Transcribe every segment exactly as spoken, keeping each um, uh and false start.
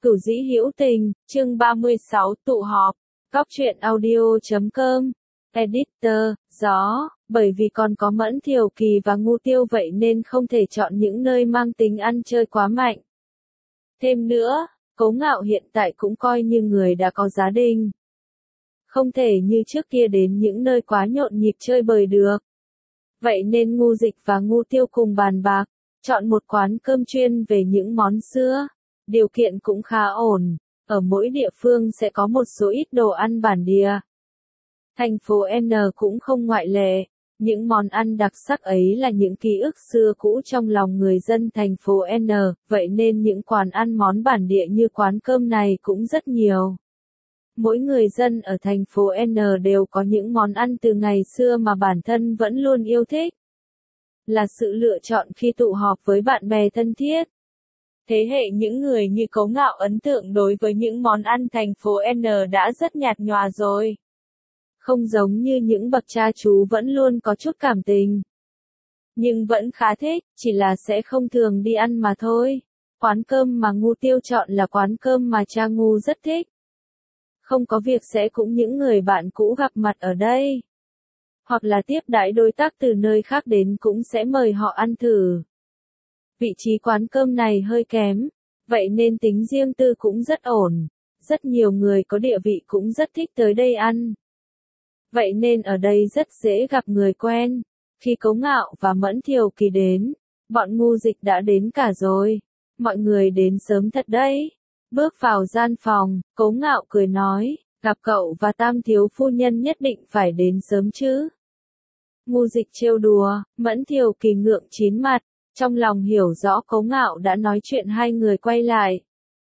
Cửu dĩ hữu tình, chương ba mươi sáu tụ họp, góc truyện audio.com, editor, gió, bởi vì còn có Mẫn Thiều Kỳ và Ngu Tiêu vậy nên không thể chọn những nơi mang tính ăn chơi quá mạnh. Thêm nữa, Cố Ngạo hiện tại cũng coi như người đã có gia đình. Không thể như trước kia đến những nơi quá nhộn nhịp chơi bời được. Vậy nên Ngu Dịch và Ngu Tiêu cùng bàn bạc, chọn một quán cơm chuyên về những món xưa. Điều kiện cũng khá ổn, ở mỗi địa phương sẽ có một số ít đồ ăn bản địa. Thành phố N cũng không ngoại lệ, những món ăn đặc sắc ấy là những ký ức xưa cũ trong lòng người dân thành phố N, vậy nên những quán ăn món bản địa như quán cơm này cũng rất nhiều. Mỗi người dân ở thành phố N đều có những món ăn từ ngày xưa mà bản thân vẫn luôn yêu thích. Là sự lựa chọn khi tụ họp với bạn bè thân thiết. Thế hệ những người như Cố Ngạo ấn tượng đối với những món ăn thành phố N đã rất nhạt nhòa rồi. Không giống như những bậc cha chú vẫn luôn có chút cảm tình. Nhưng vẫn khá thích, chỉ là sẽ không thường đi ăn mà thôi. Quán cơm mà Ngu Tiêu chọn là quán cơm mà cha Ngu rất thích. Không có việc sẽ cũng những người bạn cũ gặp mặt ở đây. Hoặc là tiếp đãi đối tác từ nơi khác đến cũng sẽ mời họ ăn thử. Vị trí quán cơm này hơi kém, vậy nên tính riêng tư cũng rất ổn. Rất nhiều người có địa vị cũng rất thích tới đây ăn. Vậy nên ở đây rất dễ gặp người quen. Khi Cố Ngạo và Mẫn Thiều Kỳ đến, bọn Ngu Dịch đã đến cả rồi. Mọi người đến sớm thật đấy. Bước vào gian phòng, Cố Ngạo cười nói, gặp cậu và Tam thiếu phu nhân nhất định phải đến sớm chứ. Ngu Dịch trêu đùa, Mẫn Thiều Kỳ ngượng chín mặt. Trong lòng hiểu rõ Cố Ngạo đã nói chuyện hai người quay lại.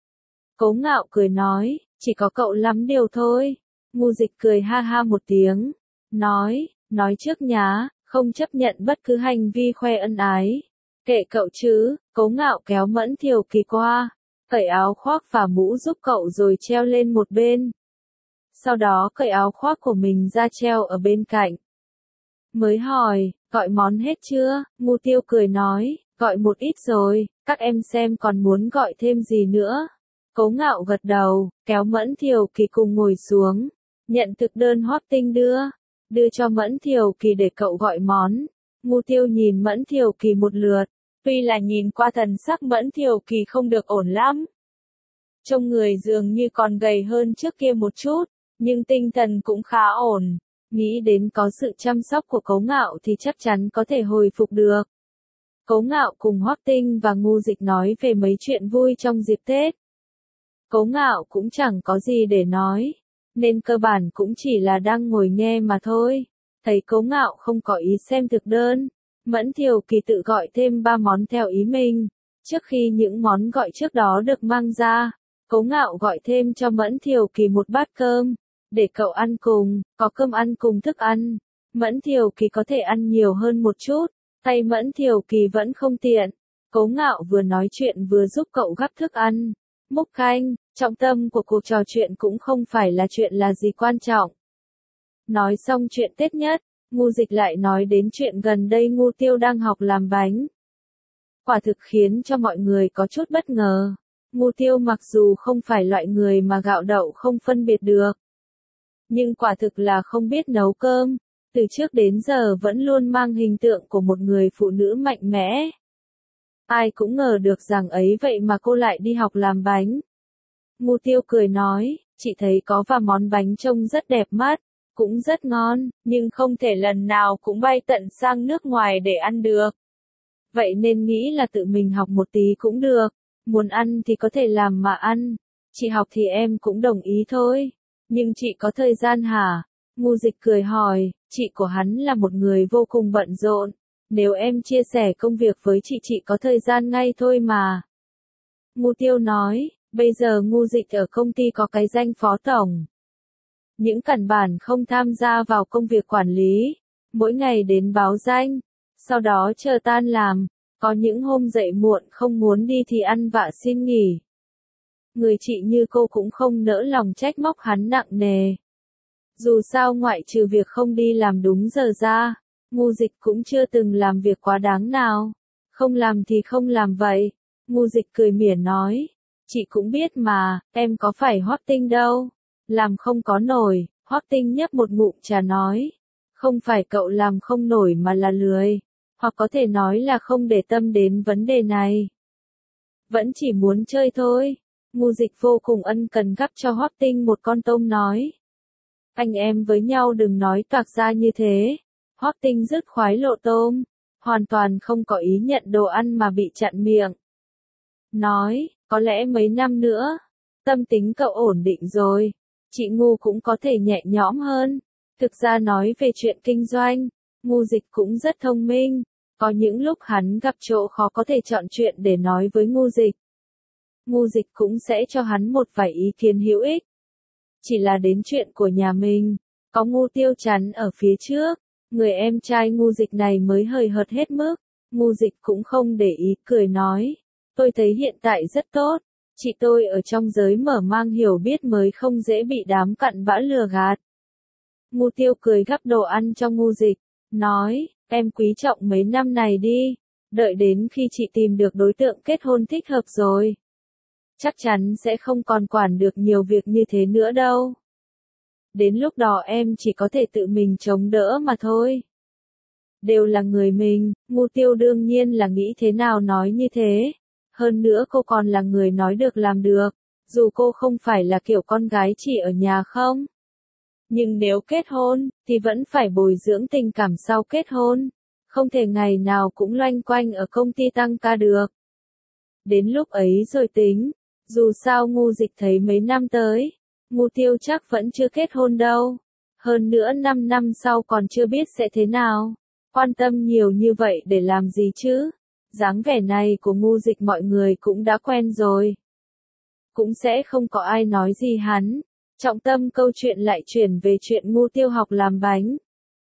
Cố Ngạo cười nói, chỉ có cậu lắm điều thôi. Ngu Dịch cười ha ha một tiếng. Nói, nói trước nhá, không chấp nhận bất cứ hành vi khoe ân ái. Kệ cậu chứ, Cố Ngạo kéo Mẫn Thiều Kỳ qua. Cởi áo khoác và mũ giúp cậu rồi treo lên một bên. Sau đó cởi áo khoác của mình ra treo ở bên cạnh. Mới hỏi, gọi món hết chưa? Ngu Tiêu cười nói, gọi một ít rồi, các em xem còn muốn gọi thêm gì nữa. Cố Ngạo gật đầu, kéo Mẫn Thiều Kỳ cùng ngồi xuống, nhận thực đơn Hoắc Tinh đưa, đưa cho Mẫn Thiều Kỳ để cậu gọi món. Ngu Tiêu nhìn Mẫn Thiều Kỳ một lượt, tuy là nhìn qua thần sắc Mẫn Thiều Kỳ không được ổn lắm. Trông người dường như còn gầy hơn trước kia một chút, nhưng tinh thần cũng khá ổn. Nghĩ đến có sự chăm sóc của Cố Ngạo thì chắc chắn có thể hồi phục được. Cố Ngạo cùng Hoắc Tinh và Ngu Dịch nói về mấy chuyện vui trong dịp Tết. Cố Ngạo cũng chẳng có gì để nói, nên cơ bản cũng chỉ là đang ngồi nghe mà thôi. Thấy Cố Ngạo không có ý xem thực đơn, Mẫn Thiều Kỳ tự gọi thêm ba món theo ý mình. Trước khi những món gọi trước đó được mang ra, Cố Ngạo gọi thêm cho Mẫn Thiều Kỳ một bát cơm, để cậu ăn cùng, có cơm ăn cùng thức ăn. Mẫn Thiều Kỳ có thể ăn nhiều hơn một chút, tay Mẫn Thiều Kỳ vẫn không tiện. Cố Ngạo vừa nói chuyện vừa giúp cậu gắp thức ăn, múc canh, trọng tâm của cuộc trò chuyện cũng không phải là chuyện là gì quan trọng. Nói xong chuyện Tết nhất, Ngu Dịch lại nói đến chuyện gần đây Ngu Tiêu đang học làm bánh. Quả thực khiến cho mọi người có chút bất ngờ. Ngu Tiêu mặc dù không phải loại người mà gạo đậu không phân biệt được, nhưng quả thực là không biết nấu cơm, từ trước đến giờ vẫn luôn mang hình tượng của một người phụ nữ mạnh mẽ. Ai cũng ngờ được rằng ấy vậy mà cô lại đi học làm bánh. Ngu Tiêu cười nói, chị thấy có vài món bánh trông rất đẹp mắt, cũng rất ngon, nhưng không thể lần nào cũng bay tận sang nước ngoài để ăn được. Vậy nên nghĩ là tự mình học một tí cũng được, muốn ăn thì có thể làm mà ăn. Chị học thì em cũng đồng ý thôi. Nhưng chị có thời gian hả? Ngu Dịch cười hỏi, chị của hắn là một người vô cùng bận rộn. Nếu em chia sẻ công việc với chị chị có thời gian ngay thôi mà. Ngu Tiêu nói, bây giờ Ngu Dịch ở công ty có cái danh phó tổng. Những căn bản không tham gia vào công việc quản lý. Mỗi ngày đến báo danh. Sau đó chờ tan làm. Có những hôm dậy muộn không muốn đi thì ăn vạ xin nghỉ. Người chị như cô cũng không nỡ lòng trách móc hắn nặng nề. Dù sao ngoại trừ việc không đi làm đúng giờ ra, Ngu Dịch cũng chưa từng làm việc quá đáng nào. Không làm thì không làm vậy. Ngu Dịch cười mỉa nói. Chị cũng biết mà, em có phải Hoắc Tinh đâu. Làm không có nổi, Hoắc Tinh nhấp một ngụm trà nói. Không phải cậu làm không nổi mà là lười. Hoặc có thể nói là không để tâm đến vấn đề này. Vẫn chỉ muốn chơi thôi. Ngu Dịch vô cùng ân cần gắp cho Hoắc Tinh một con tôm nói. Anh em với nhau đừng nói toạc ra như thế. Hoắc Tinh dứt khoái lộ tôm. Hoàn toàn không có ý nhận đồ ăn mà bị chặn miệng. Nói, có lẽ mấy năm nữa, tâm tính cậu ổn định rồi. Chị Ngu cũng có thể nhẹ nhõm hơn. Thực ra nói về chuyện kinh doanh, Ngu Dịch cũng rất thông minh. Có những lúc hắn gặp chỗ khó có thể chọn chuyện để nói với Ngu Dịch. Ngu Dịch cũng sẽ cho hắn một vài ý kiến hữu ích. Chỉ là đến chuyện của nhà mình, có Ngu Tiêu chắn ở phía trước, người em trai Ngu Dịch này mới hời hợt hết mức. Ngu Dịch cũng không để ý, cười nói, tôi thấy hiện tại rất tốt, chị tôi ở trong giới mở mang hiểu biết mới không dễ bị đám cặn bã lừa gạt. Ngu Tiêu cười gắp đồ ăn cho Ngu Dịch, nói, em quý trọng mấy năm này đi, đợi đến khi chị tìm được đối tượng kết hôn thích hợp rồi. Chắc chắn sẽ không còn quản được nhiều việc như thế nữa đâu. Đến lúc đó em chỉ có thể tự mình chống đỡ mà thôi. Đều là người mình, Ngu Tiêu đương nhiên là nghĩ thế nào nói như thế. Hơn nữa cô còn là người nói được làm được, dù cô không phải là kiểu con gái chỉ ở nhà không. Nhưng nếu kết hôn, thì vẫn phải bồi dưỡng tình cảm sau kết hôn. Không thể ngày nào cũng loanh quanh ở công ty tăng ca được. Đến lúc ấy rồi tính, dù sao Ngu Dịch thấy mấy năm tới, Ngu Tiêu chắc vẫn chưa kết hôn đâu. Hơn nữa năm năm sau còn chưa biết sẽ thế nào. Quan tâm nhiều như vậy để làm gì chứ? Dáng vẻ này của Ngu Dịch mọi người cũng đã quen rồi. Cũng sẽ không có ai nói gì hắn. Trọng tâm câu chuyện lại chuyển về chuyện Ngu Tiêu học làm bánh.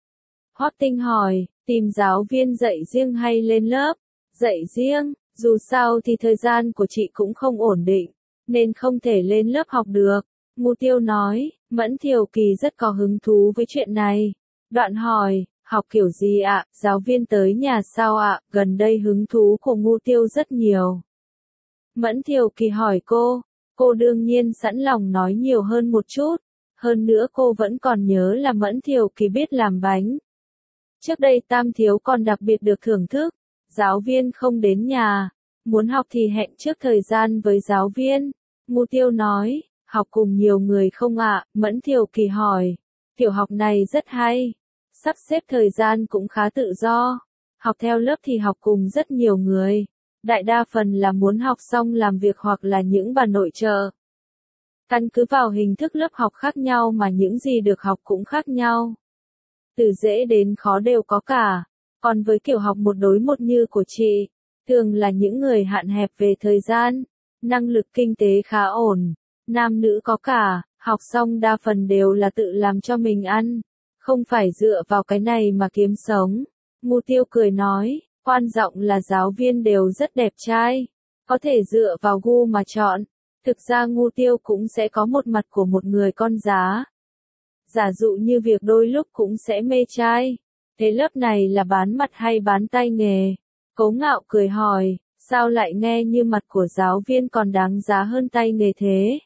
Hoắc Tinh hỏi, tìm giáo viên dạy riêng hay lên lớp? Dạy riêng, dù sao thì thời gian của chị cũng không ổn định, nên không thể lên lớp học được. Ngu Tiêu nói, Mẫn Thiều Kỳ rất có hứng thú với chuyện này. Đoạn hỏi, học kiểu gì ạ, giáo viên tới nhà sao ạ, gần đây hứng thú của Ngu Tiêu rất nhiều. Mẫn Thiều Kỳ hỏi cô, cô đương nhiên sẵn lòng nói nhiều hơn một chút, hơn nữa cô vẫn còn nhớ là Mẫn Thiều Kỳ biết làm bánh. Trước đây Tam Thiếu còn đặc biệt được thưởng thức, giáo viên không đến nhà, muốn học thì hẹn trước thời gian với giáo viên. Ngu Tiêu nói, học cùng nhiều người không ạ, Mẫn Thiều Kỳ hỏi, tiểu học này rất hay, sắp xếp thời gian cũng khá tự do, học theo lớp thì học cùng rất nhiều người, đại đa phần là muốn học xong làm việc hoặc là những bà nội trợ. Căn cứ vào hình thức lớp học khác nhau mà những gì được học cũng khác nhau. Từ dễ đến khó đều có cả, còn với kiểu học một đối một như của chị, thường là những người hạn hẹp về thời gian, năng lực kinh tế khá ổn, nam nữ có cả, học xong đa phần đều là tự làm cho mình ăn, không phải dựa vào cái này mà kiếm sống. Ngu Tiêu cười nói, quan trọng là giáo viên đều rất đẹp trai, có thể dựa vào gu mà chọn. Thực ra Ngu Tiêu cũng sẽ có một mặt của một người con giá. Giả dụ như việc đôi lúc cũng sẽ mê trai. Thế lớp này là bán mặt hay bán tay nghề? Cố Ngạo cười hỏi, sao lại nghe như mặt của giáo viên còn đáng giá hơn tay nghề thế?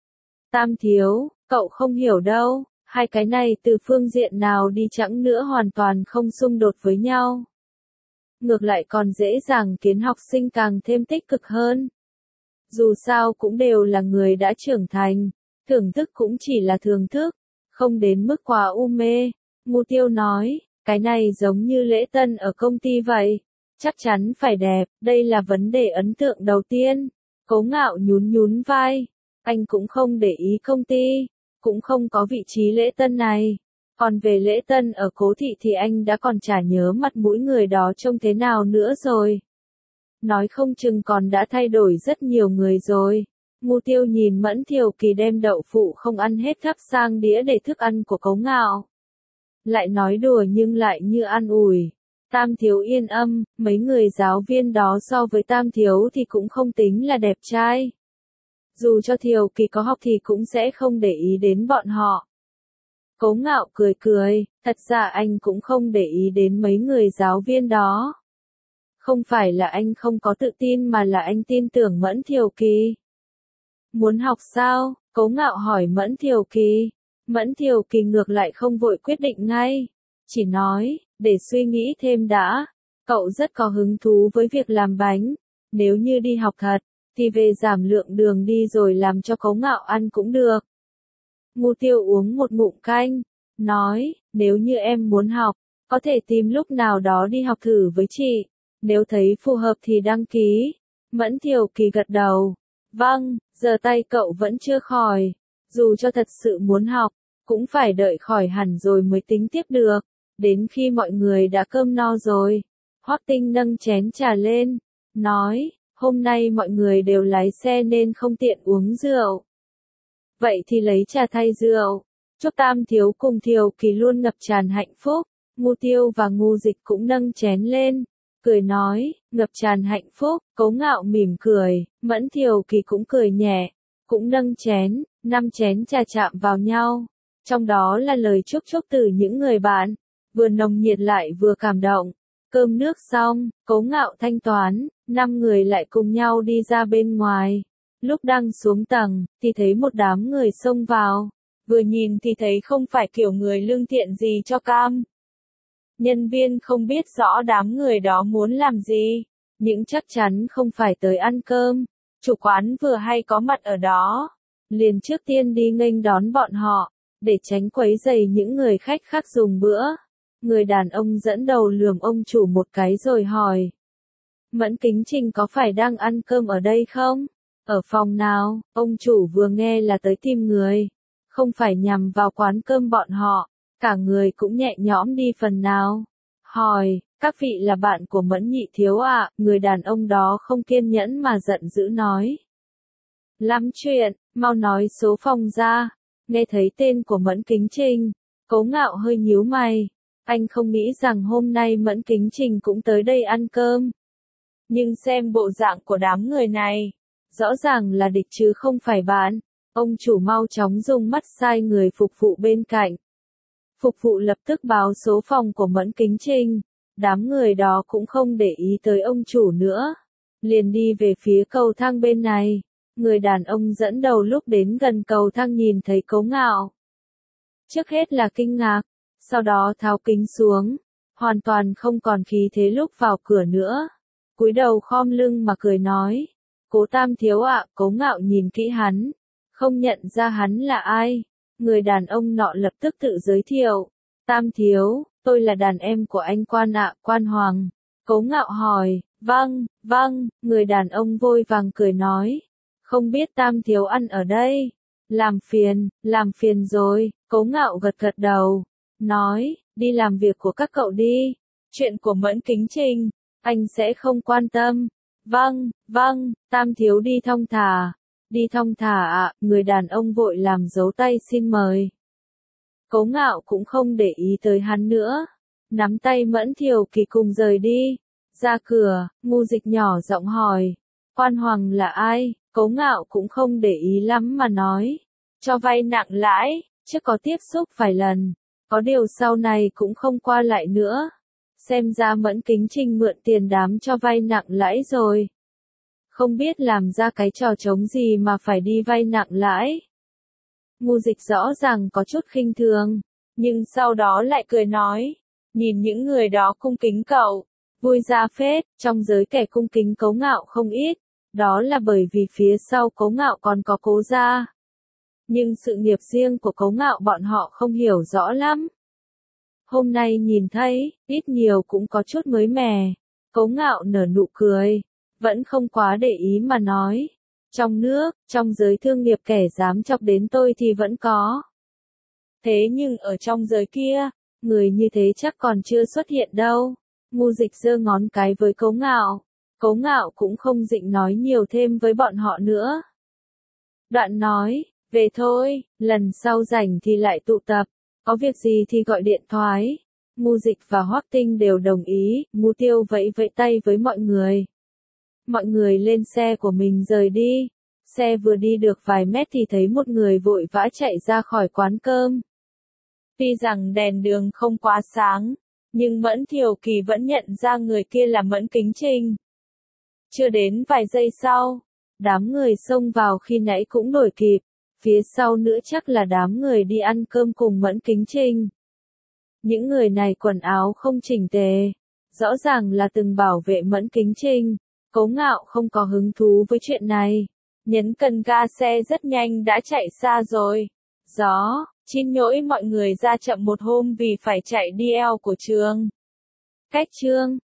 Tam Thiếu, cậu không hiểu đâu, hai cái này từ phương diện nào đi chăng nữa hoàn toàn không xung đột với nhau. Ngược lại còn dễ dàng khiến học sinh càng thêm tích cực hơn. Dù sao cũng đều là người đã trưởng thành, thưởng thức cũng chỉ là thưởng thức, không đến mức quá u mê. Ngu Tiêu nói, cái này giống như lễ tân ở công ty vậy, chắc chắn phải đẹp, đây là vấn đề ấn tượng đầu tiên. Cố Ngạo nhún nhún vai, anh cũng không để ý công ty, cũng không có vị trí lễ tân này. Còn về lễ tân ở Cố Thị thì anh đã còn chả nhớ mặt mũi người đó trông thế nào nữa rồi. Nói không chừng còn đã thay đổi rất nhiều người rồi. Ngu Tiêu nhìn Mẫn Thiều Kỳ đem đậu phụ không ăn hết thắp sang đĩa để thức ăn của Cố Ngạo. Lại nói đùa nhưng lại như an ủi. Tam Thiếu yên âm, mấy người giáo viên đó so với Tam Thiếu thì cũng không tính là đẹp trai. Dù cho Thiều Kỳ có học thì cũng sẽ không để ý đến bọn họ. Cố Ngạo cười cười, thật ra anh cũng không để ý đến mấy người giáo viên đó. Không phải là anh không có tự tin mà là anh tin tưởng Mẫn Thiều Kỳ. Muốn học sao? Cố Ngạo hỏi Mẫn Thiều Kỳ. Mẫn Thiều Kỳ ngược lại không vội quyết định ngay. Chỉ nói, để suy nghĩ thêm đã. Cậu rất có hứng thú với việc làm bánh. Nếu như đi học thật, thì về giảm lượng đường đi rồi làm cho Cố Ngạo ăn cũng được. Ngu Tiêu uống một ngụm canh. Nói, nếu như em muốn học, có thể tìm lúc nào đó đi học thử với chị. Nếu thấy phù hợp thì đăng ký. Mẫn Thiều Kỳ gật đầu. Vâng, giờ tay cậu vẫn chưa khỏi. Dù cho thật sự muốn học, cũng phải đợi khỏi hẳn rồi mới tính tiếp được. Đến khi mọi người đã cơm no rồi, Hoắc Tinh nâng chén trà lên, nói, hôm nay mọi người đều lái xe nên không tiện uống rượu. Vậy thì lấy trà thay rượu. Chúc Tam Thiếu cùng Thiều Kỳ luôn ngập tràn hạnh phúc. Ngu Tiêu và Ngu Dịch cũng nâng chén lên, cười nói, ngập tràn hạnh phúc. Cố Ngạo mỉm cười, Mẫn Thiều Kỳ cũng cười nhẹ, cũng nâng chén, năm chén trà chạm vào nhau. Trong đó là lời chúc chúc từ những người bạn, vừa nồng nhiệt lại vừa cảm động. Cơm nước xong, Cố Ngạo thanh toán, năm người lại cùng nhau đi ra bên ngoài. Lúc đang xuống tầng, thì thấy một đám người xông vào. Vừa nhìn thì thấy không phải kiểu người lương thiện gì cho cam. Nhân viên không biết rõ đám người đó muốn làm gì, nhưng chắc chắn không phải tới ăn cơm. Chủ quán vừa hay có mặt ở đó, liền trước tiên đi nghênh đón bọn họ, để tránh quấy rầy những người khách khác dùng bữa. Người đàn ông dẫn đầu lườm ông chủ một cái rồi hỏi. Mẫn Kính Trình có phải đang ăn cơm ở đây không? Ở phòng nào? Ông chủ vừa nghe là tới tìm người, không phải nhằm vào quán cơm bọn họ, cả người cũng nhẹ nhõm đi phần nào. Hỏi, các vị là bạn của Mẫn Nhị Thiếu à? Người đàn ông đó không kiên nhẫn mà giận dữ nói. Lắm chuyện, mau nói số phòng ra. Nghe thấy tên của Mẫn Kính Trình, Cố Ngạo hơi nhíu mày. Anh không nghĩ rằng hôm nay Mẫn Kính Trình cũng tới đây ăn cơm. Nhưng xem bộ dạng của đám người này, rõ ràng là địch chứ không phải bạn. Ông chủ mau chóng dùng mắt sai người phục vụ bên cạnh. Phục vụ lập tức báo số phòng của Mẫn Kính Trình. Đám người đó cũng không để ý tới ông chủ nữa, liền đi về phía cầu thang bên này. Người đàn ông dẫn đầu lúc đến gần cầu thang nhìn thấy Cố Ngạo. Trước hết là kinh ngạc, sau đó tháo kính xuống, hoàn toàn không còn khí thế lúc vào cửa nữa. Cúi đầu khom lưng mà cười nói, Cố Tam Thiếu ạ. Cố Ngạo nhìn kỹ hắn, không nhận ra hắn là ai. Người đàn ông nọ lập tức tự giới thiệu, Tam Thiếu, tôi là đàn em của anh Quan ạ. Quan Hoàng. Cố Ngạo hỏi, vâng, vâng. Người đàn ông vội vàng cười nói, không biết Tam Thiếu ăn ở đây. Làm phiền, làm phiền rồi. Cố Ngạo gật gật đầu, nói, đi làm việc của các cậu đi. Chuyện của Mẫn Kính Trình, anh sẽ không quan tâm. Vâng, vâng, Tam Thiếu đi thong thả. Đi thong thả ạ. Người đàn ông vội làm dấu tay xin mời. Cố Ngạo cũng không để ý tới hắn nữa, nắm tay Mẫn Thiều Kỳ cùng rời đi. Ra cửa, Ngu Dịch nhỏ giọng hỏi, Quan Hoàng là ai? Cố Ngạo cũng không để ý lắm mà nói, cho vay nặng lãi, trước có tiếp xúc vài lần, có điều sau này cũng không qua lại nữa. Xem ra Mẫn Kính Trình mượn tiền đám cho vay nặng lãi rồi. Không biết làm ra cái trò trống gì mà phải đi vay nặng lãi. Ngu Dịch rõ ràng có chút khinh thường, nhưng sau đó lại cười nói, nhìn những người đó cung kính cậu, vui ra phết. Trong giới kẻ cung kính Cố Ngạo không ít, đó là bởi vì phía sau Cố Ngạo còn có Cố gia. Nhưng sự nghiệp riêng của Cố Ngạo bọn họ không hiểu rõ lắm. Hôm nay nhìn thấy, ít nhiều cũng có chút mới mẻ. Cố Ngạo nở nụ cười, vẫn không quá để ý mà nói, trong nước, trong giới thương nghiệp kẻ dám chọc đến tôi thì vẫn có. Thế nhưng ở trong giới kia, người như thế chắc còn chưa xuất hiện đâu. Ngu Dịch giơ ngón cái với Cố Ngạo. Cố Ngạo cũng không định nói nhiều thêm với bọn họ nữa. Đoạn nói, về thôi, lần sau rảnh thì lại tụ tập, có việc gì thì gọi điện thoại. Ngu Dịch và Hoắc Tinh đều đồng ý. Ngu Tiêu vẫy vẫy tay với mọi người. Mọi người lên xe của mình rời đi. Xe vừa đi được vài mét thì thấy một người vội vã chạy ra khỏi quán cơm. Tuy rằng đèn đường không quá sáng, nhưng Mẫn Thiều Kỳ vẫn nhận ra người kia là Mẫn Kính Trình. Chưa đến vài giây sau, Đám người xông vào khi nãy cũng đuổi kịp, phía sau nữa chắc là đám người đi ăn cơm cùng Mẫn Kính Trinh. Những người này quần áo không chỉnh tề, rõ ràng là từng bảo vệ Mẫn Kính Trinh. Cố Ngạo không có hứng thú với chuyện này, nhấn cần ga xe rất nhanh đã chạy xa rồi. Gió, xin lỗi mọi người ra chậm một hôm vì phải chạy đi eo của trường. Cách chương